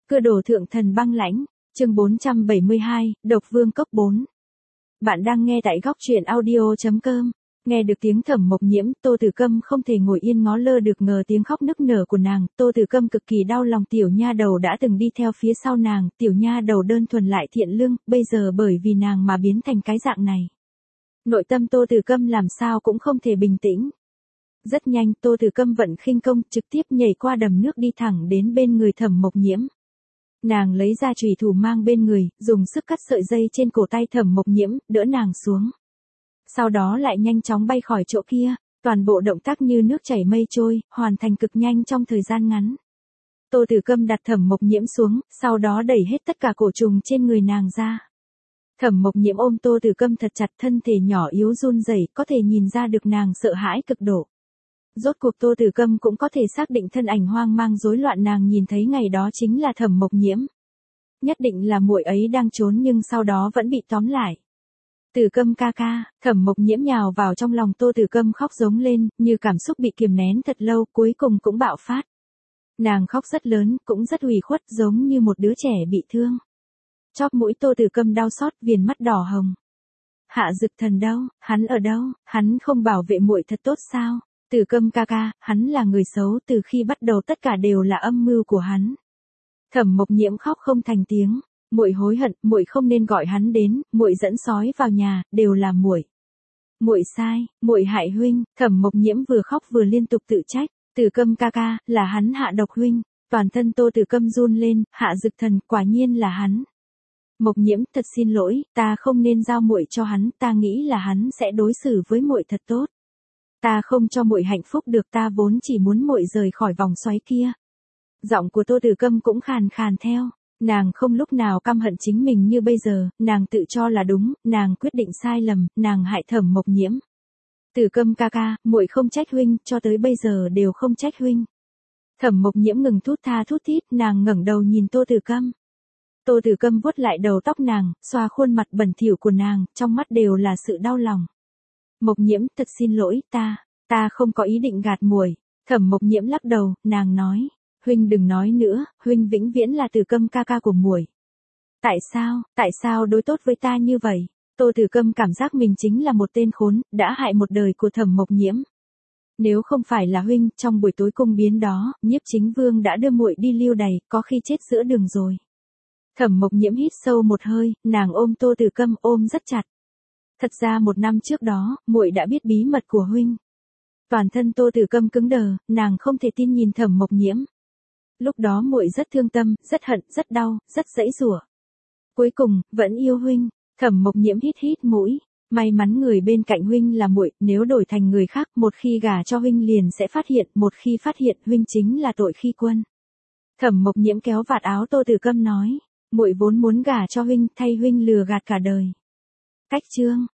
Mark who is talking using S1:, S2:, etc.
S1: Cơ đồ thượng thần băng lãnh, chương 472, Độc Vương cấp 4. Bạn đang nghe tại góc truyện audio.com. Nghe được tiếng Thẩm Mộc Nhiễm, Tô Tử Câm không thể ngồi yên ngó lơ được ngờ tiếng khóc nức nở của nàng. Tô Tử Câm cực kỳ đau lòng tiểu nha đầu đã từng đi theo phía sau nàng, tiểu nha đầu đơn thuần lại thiện lương, bây giờ bởi vì nàng mà biến thành cái dạng này. Nội tâm Tô Tử Câm làm sao cũng không thể bình tĩnh. Rất nhanh, Tô Tử Câm vận khinh công, trực tiếp nhảy qua đầm nước đi thẳng đến bên người Thẩm Mộc Nhiễm. Nàng lấy ra chùy thủ mang bên người, dùng sức cắt sợi dây trên cổ tay Thẩm Mộc Nhiễm, đỡ nàng xuống. Sau đó lại nhanh chóng bay khỏi chỗ kia, toàn bộ động tác như nước chảy mây trôi, hoàn thành cực nhanh trong thời gian ngắn. Tô Tử Câm đặt Thẩm Mộc Nhiễm xuống, sau đó đẩy hết tất cả cổ trùng trên người nàng ra. Thẩm Mộc Nhiễm ôm Tô Tử Câm thật chặt, thân thể nhỏ yếu run rẩy, có thể nhìn ra được nàng sợ hãi cực độ. Rốt cuộc Tô Tử Câm cũng có thể xác định thân ảnh hoang mang rối loạn nàng nhìn thấy ngày đó chính là Thẩm Mộc Nhiễm. Nhất định là muội ấy đang trốn nhưng sau đó vẫn bị tóm lại. Tử Câm ca ca, Thẩm Mộc Nhiễm nhào vào trong lòng Tô Tử Câm khóc giống lên, như cảm xúc bị kiềm nén thật lâu, cuối cùng cũng bạo phát. Nàng khóc rất lớn, cũng rất ủy khuất, giống như một đứa trẻ bị thương. Chóp mũi Tô Tử Câm đau xót, viền mắt đỏ hồng. Hạ Dực Thần đâu, hắn ở đâu, hắn không bảo vệ muội thật tốt sao? Tử Câm ca ca, hắn là người xấu, từ khi bắt đầu tất cả đều là âm mưu của hắn. Thẩm Mộc Nhiễm khóc không thành tiếng, muội hối hận, muội không nên gọi hắn đến, muội dẫn sói vào nhà, đều là muội. Muội sai, muội hại huynh. Thẩm Mộc Nhiễm vừa khóc vừa liên tục tự trách, Tử Câm ca ca, là hắn hạ độc huynh. Toàn thân Tô Tử Câm run lên, Hạ Dực Thần, quả nhiên là hắn. Mộc Nhiễm, thật xin lỗi, ta không nên giao muội cho hắn, ta nghĩ là hắn sẽ đối xử với muội thật tốt. Ta không cho muội hạnh phúc được, ta vốn chỉ muốn muội rời khỏi vòng xoáy kia. Giọng của Tô Tử Câm cũng khàn khàn theo, nàng không lúc nào căm hận chính mình như bây giờ, nàng tự cho là đúng, nàng quyết định sai lầm, nàng hại Thẩm Mộc Nhiễm. Tử Câm ca ca, muội không trách huynh, cho tới bây giờ đều không trách huynh. Thẩm Mộc Nhiễm ngừng thút tha thút thít, nàng ngẩng đầu nhìn Tô Tử Câm. Tô Tử Câm vuốt lại đầu tóc nàng, xoa khuôn mặt bẩn thỉu của nàng, trong mắt đều là sự đau lòng. Mộc Nhiễm, thật xin lỗi, ta không có ý định gạt muội. Thẩm Mộc Nhiễm lắc đầu, nàng nói, huynh đừng nói nữa, huynh vĩnh viễn là Tử Câm ca ca của muội. Tại sao đối tốt với ta như vậy? Tô Tử Câm cảm giác mình chính là một tên khốn, đã hại một đời của Thẩm Mộc Nhiễm. Nếu không phải là huynh, trong buổi tối cung biến đó, Nhiếp Chính Vương đã đưa muội đi lưu đày, có khi chết giữa đường rồi. Thẩm Mộc Nhiễm hít sâu một hơi, nàng ôm Tô Tử Câm ôm rất chặt. Thật ra 1 năm trước đó, muội đã biết bí mật của huynh. Toàn thân Tô Tử Câm cứng đờ, nàng không thể tin nhìn Thẩm Mộc Nhiễm. Lúc đó muội rất thương tâm, rất hận, rất đau, rất giãy giụa. Cuối cùng, vẫn yêu huynh. Thẩm Mộc Nhiễm hít hít mũi, may mắn người bên cạnh huynh là muội, nếu đổi thành người khác, một khi gả cho huynh liền sẽ phát hiện, một khi phát hiện huynh chính là tội khi quân. Thẩm Mộc Nhiễm kéo vạt áo Tô Tử Câm nói, muội vốn muốn gả cho huynh, thay huynh lừa gạt cả đời. Cách chương